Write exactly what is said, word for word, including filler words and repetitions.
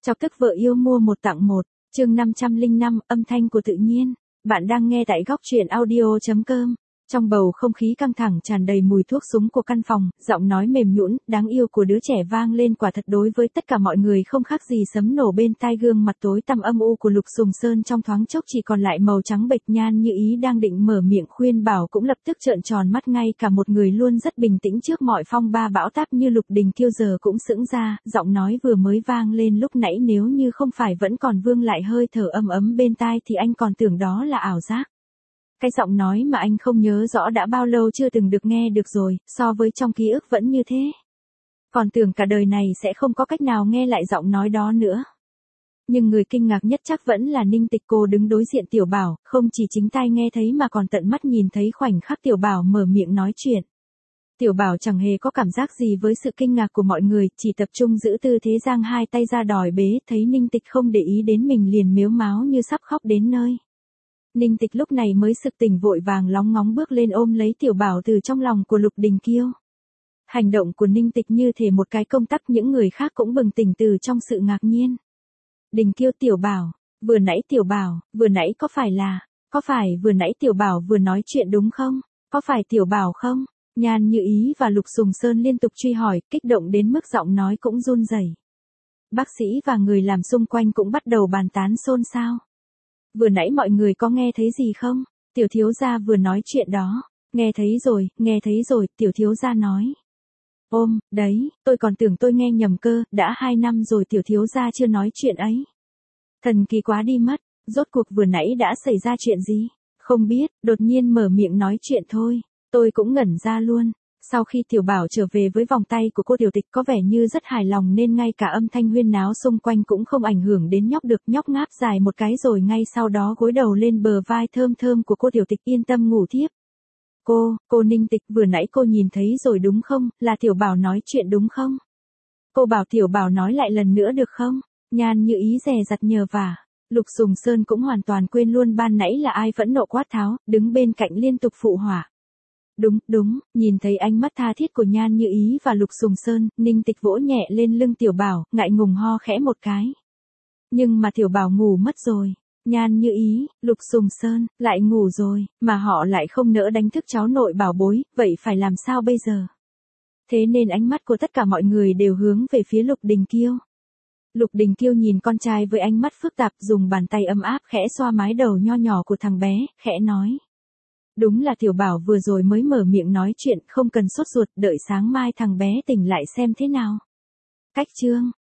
Chọc tức vợ yêu mua một tặng một, chương năm trăm lẻ năm, âm thanh của tự nhiên. Bạn đang nghe tại góc truyện audio chấm com. Trong bầu không khí căng thẳng tràn đầy mùi thuốc súng của căn phòng, giọng nói mềm nhũn, đáng yêu của đứa trẻ vang lên quả thật đối với tất cả mọi người không khác gì sấm nổ bên tai. Gương mặt tối tăm âm u của Lục Sùng Sơn trong thoáng chốc chỉ còn lại màu trắng bệch. Nhan Như Ý đang định mở miệng khuyên bảo cũng lập tức trợn tròn mắt. Ngay cả một người luôn rất bình tĩnh trước mọi phong ba bão táp như Lục Đình Kiêu giờ cũng sững ra, giọng nói vừa mới vang lên lúc nãy nếu như không phải vẫn còn vương lại hơi thở ấm ấm bên tai thì anh còn tưởng đó là ảo giác. Cái giọng nói mà anh không nhớ rõ đã bao lâu chưa từng được nghe được rồi, so với trong ký ức vẫn như thế. Còn tưởng cả đời này sẽ không có cách nào nghe lại giọng nói đó nữa. Nhưng người kinh ngạc nhất chắc vẫn là Ninh Tịch. Cô đứng đối diện Tiểu Bảo, không chỉ chính tai nghe thấy mà còn tận mắt nhìn thấy khoảnh khắc Tiểu Bảo mở miệng nói chuyện. Tiểu Bảo chẳng hề có cảm giác gì với sự kinh ngạc của mọi người, chỉ tập trung giữ tư thế giang hai tay ra đòi bế. Thấy Ninh Tịch không để ý đến mình liền mếu máo như sắp khóc đến nơi. Ninh Tịch lúc này mới sực tỉnh, vội vàng lóng ngóng bước lên ôm lấy Tiểu Bảo từ trong lòng của Lục Đình Kiêu. Hành động của Ninh Tịch như thể một cái công tắc, những người khác cũng bừng tỉnh từ trong sự ngạc nhiên. Đình Kiêu, Tiểu Bảo, vừa nãy Tiểu Bảo, vừa nãy có phải là, có phải vừa nãy Tiểu Bảo vừa nói chuyện đúng không? Có phải Tiểu Bảo không? Nhan Như Ý và Lục Sùng Sơn liên tục truy hỏi, kích động đến mức giọng nói cũng run rẩy. Bác sĩ và người làm xung quanh cũng bắt đầu bàn tán xôn xao. Vừa nãy mọi người có nghe thấy gì không? Tiểu thiếu gia vừa nói chuyện đó. Nghe thấy rồi, nghe thấy rồi, tiểu thiếu gia nói. Ôm, đấy, tôi còn tưởng tôi nghe nhầm cơ, đã hai năm rồi tiểu thiếu gia chưa nói chuyện ấy. Thần kỳ quá đi mất, rốt cuộc vừa nãy đã xảy ra chuyện gì? Không biết, đột nhiên mở miệng nói chuyện thôi. Tôi cũng ngẩn ra luôn. Sau khi Tiểu Bảo trở về với vòng tay của cô Tiểu Tịch có vẻ như rất hài lòng nên ngay cả âm thanh huyên náo xung quanh cũng không ảnh hưởng đến nhóc được. Nhóc ngáp dài một cái rồi ngay sau đó gối đầu lên bờ vai thơm thơm của cô Tiểu Tịch, yên tâm ngủ thiếp. Cô, cô Ninh Tịch, vừa nãy cô nhìn thấy rồi đúng không, là Tiểu Bảo nói chuyện đúng không? Cô bảo Tiểu Bảo nói lại lần nữa được không? Nhan Như Ý dè dặt nhờ vả. Lục Sùng Sơn cũng hoàn toàn quên luôn ban nãy là ai phẫn nộ quát tháo, đứng bên cạnh liên tục phụ họa. Đúng, đúng, nhìn thấy ánh mắt tha thiết của Nhan Như Ý và Lục Sùng Sơn, Ninh Tịch vỗ nhẹ lên lưng Tiểu Bảo, ngại ngùng ho khẽ một cái. Nhưng mà Tiểu Bảo ngủ mất rồi. Nhan Như Ý, Lục Sùng Sơn, lại ngủ rồi, mà họ lại không nỡ đánh thức cháu nội bảo bối, vậy phải làm sao bây giờ? Thế nên ánh mắt của tất cả mọi người đều hướng về phía Lục Đình Kiêu. Lục Đình Kiêu nhìn con trai với ánh mắt phức tạp, dùng bàn tay ấm áp khẽ xoa mái đầu nho nhỏ của thằng bé, khẽ nói. Đúng là Tiểu Bảo vừa rồi mới mở miệng nói chuyện, không cần sốt ruột, đợi sáng mai thằng bé tỉnh lại xem thế nào. Cách chương.